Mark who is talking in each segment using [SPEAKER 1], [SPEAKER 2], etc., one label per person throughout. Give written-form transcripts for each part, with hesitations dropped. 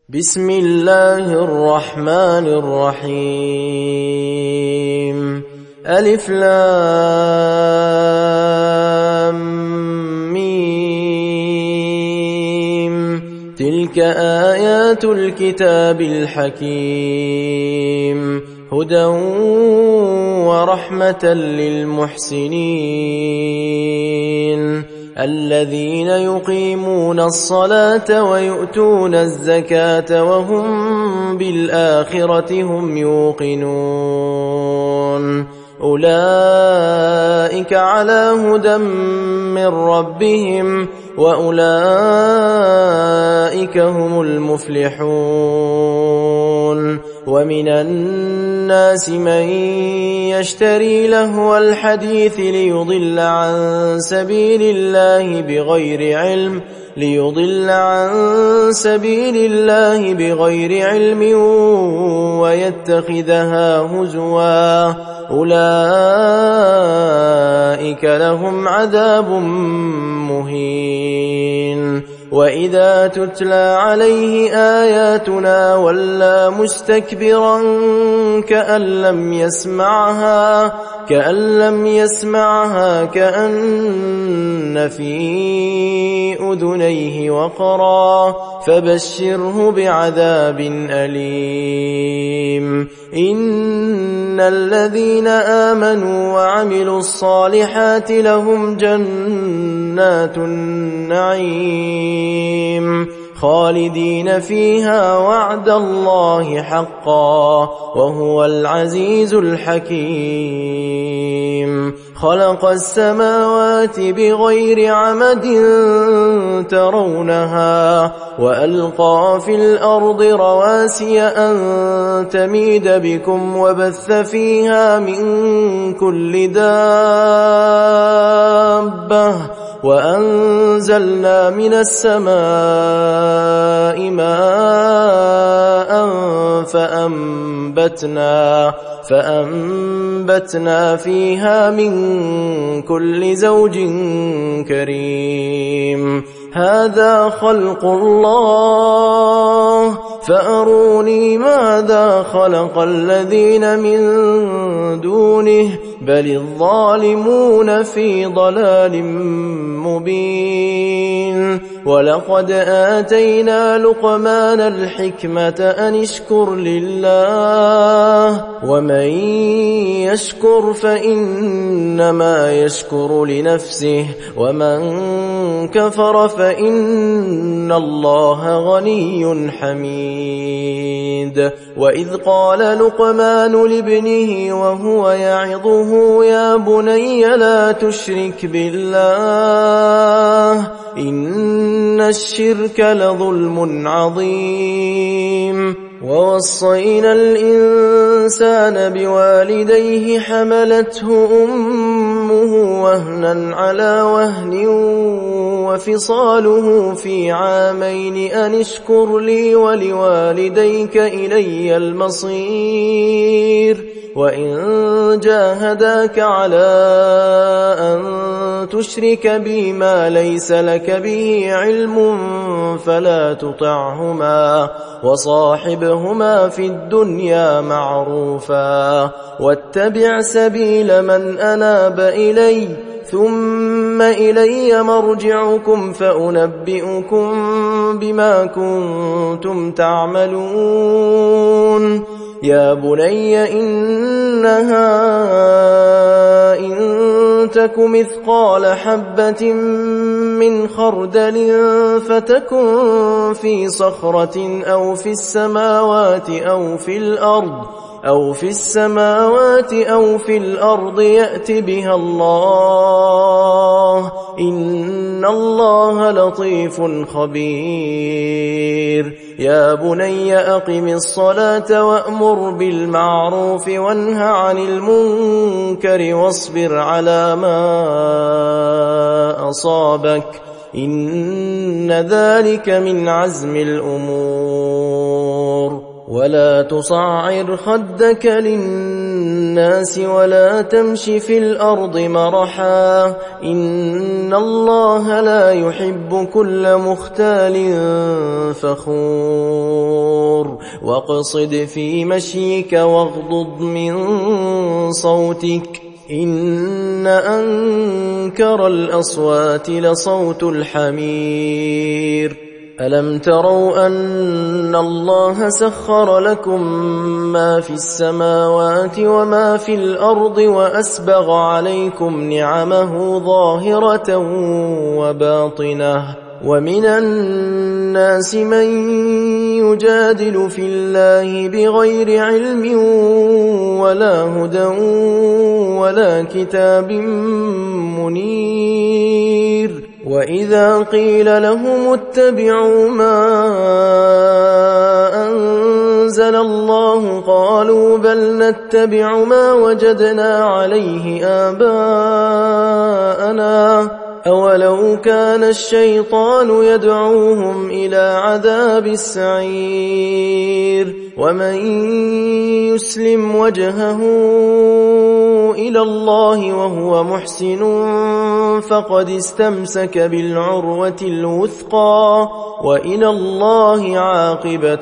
[SPEAKER 1] بسم الله الرحمن الرحيم. ألف لام ميم. تلك آيات الكتاب الحكيم، هدى ورحمة للمحسنين الذين يقيمون الصلاة ويؤتون الزكاة وهم بالآخرة هم يوقنون. أولئك على هدى من ربهم وأولئك هم المفلحون. ومن الناس من يشتري لهو الحديث ليضل عن سبيل الله بغير علم ويتخذها هزوا، أولئك لهم عذاب مهين. وإذا تتلى عليه آياتنا ولى مستكبرا كأن لم يسمعها كأن في أذنيه وقرا، فبشره بعذاب أليم. إن الذين آمنوا وعملوا الصالحات لهم جنات النعيم خالدين فيها وعد الله حقا وهو العزيز الحكيم. خلق السماوات بغير عمد ترونها وألقى في الأرض رواسي أن تميد بكم وبث فيها من كل دابة وأنزلنا من السماء ماء فأنبتنا فيها من كل زوج كريم. هذا خلق الله فأروني ماذا خلق الذين من دونه بل الظالمون في ضلال مبين. ولقد آتينا لقمان الحكمة أن اشكر لله ومن يشكر فإنما يشكر لنفسه ومن كفر فإن الله غني حميد. وإذ قال لقمان لابنه وهو يعظه يا بني لا تشرك بالله إن الشرك لظلم عظيم. ووصينا الإنسان بوالديه حملته أمه وهنا على وهن وفصاله في عامين أن اشكر لي ولوالديك إلي المصير. وإن جاهداك على أن تشرك بي ما ليس لك به علم فلا تطعهما وصاحبهما في الدنيا معروفا واتبع سبيل من أناب إلي ثم إلي مرجعكم فأنبئكم بما كنتم تعملون. يا بني إنها إن تك مثقال حبة من خردل فتكن في صخرة أو في السماوات أو في الأرض يأت بها الله إن الله لطيف خبير. يا بني أقم الصلاة وأمر بالمعروف وانه عن المنكر واصبر على ما أصابك إن ذلك من عزم الأمور. ولا تصعر خدك للناس الناس ولا تمش في الأرض مرحا إن الله لا يحب كل مختال فخور واقصد في مشيك واغضض من صوتك إن أنكر الأصوات لصوت الحمير ألم تروا أن الله سخر لكم ما في السماوات وما في الأرض وأسبغ عليكم نعمه ظاهرة وباطنة ومن الناس من يجادل في الله بغير علم ولا هدى ولا كتاب منير وإذا قيل لهم اتبعوا ما أنزل الله قالوا بل نتبع ما وجدنا عليه آباءنا أولو كان الشيطان يدعوهم إلى عذاب السعير ومن يسلم وجهه إلى الله وهو محسن فقد استمسك بالعروة الوثقى وإلى الله عاقبة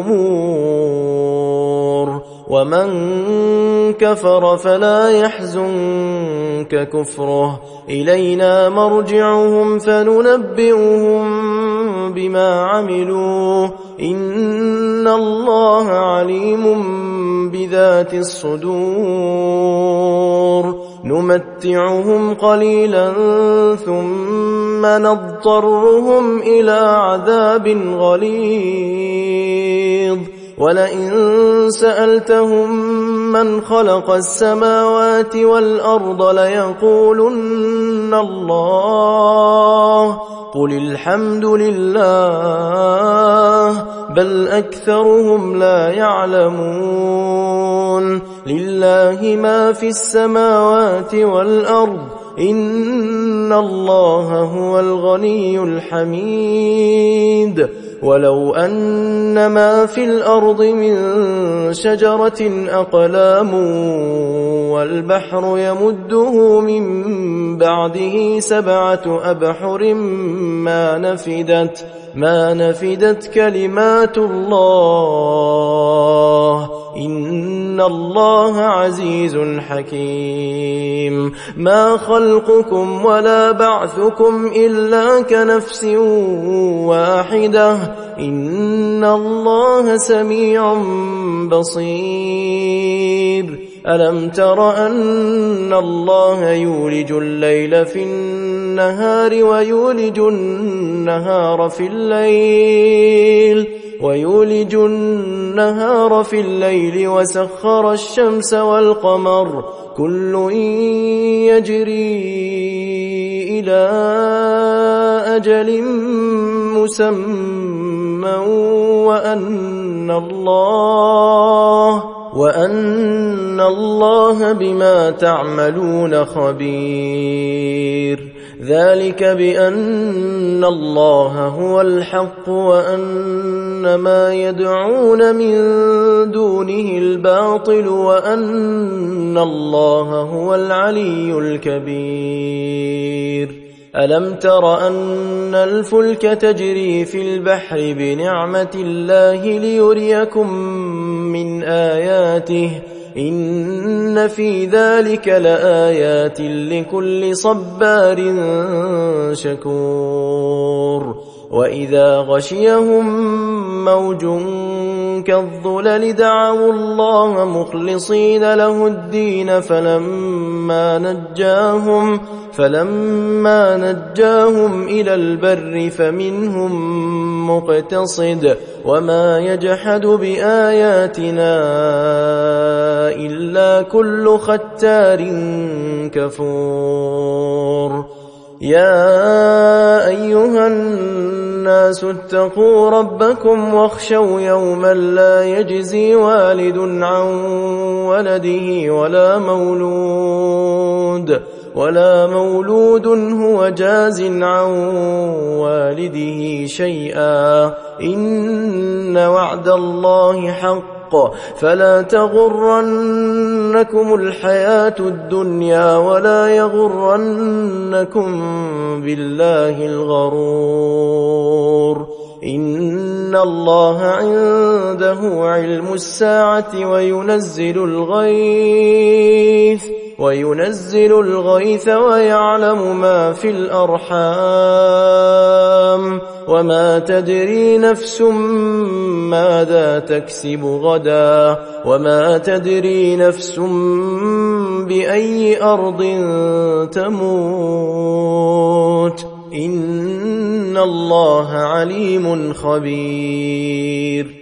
[SPEAKER 1] الأمور ومن كفر فلا يحزنك كفره إلينا مرجعهم فننبئهم بما عملوا إن الله عليم بذات الصدور نمتعهم قليلا ثم نضطرهم إلى عذاب غليظ ولئن سألتهم من خلق السماوات والأرض ليقولن الله قل الحمد لله بل أكثرهم لا يعلمون لله ما في السماوات والأرض إن الله هو الغني الحميد ولو أن ما في الأرض من شجرة أقلام والبحر يمده من بعده 7 أبحر ما نفدت كلمات الله إن الله عزيز حكيم ما خلقكم ولا بعثكم إلا كنفس واحدة إن الله سميع بصير ألم تر أن الله يولج الليل في النهار ويولج النهار في الليل وسخر الشمس والقمر كل يجري إلى أجل مسمى وأن الله بما تعملون خبير ذلك بأن الله هو الحق وأن ما يدعون من دونه الباطل وأن الله هو العلي الكبير ألم تر أن الفلك تجري في البحر بنعمة الله ليريكم من آياته إن في ذلك لآيات لكل صبار شكور وإذا غشيهم موج كالظلل دعوا الله مخلصين له الدين فلما نجاهم إلى البر فمنهم مقتصد وما يجحد بآياتنا إلا كل ختار كفور يا أيها الناس اتقوا ربكم واخشوا يوما لا يجزي والد عن ولده ولا مولود هو جاز عن والده شيئا إن وعد الله حق بالحق فلا تغرنكم الحياة الدنيا ولا يغرنكم بالله الغرور إن الله عنده علم الساعة وينزل الغيث ويعلم ما في الأرحام وما تدري نفس ماذا تكسب غدا وما تدري نفس بأي أرض تموت إن الله عليم خبير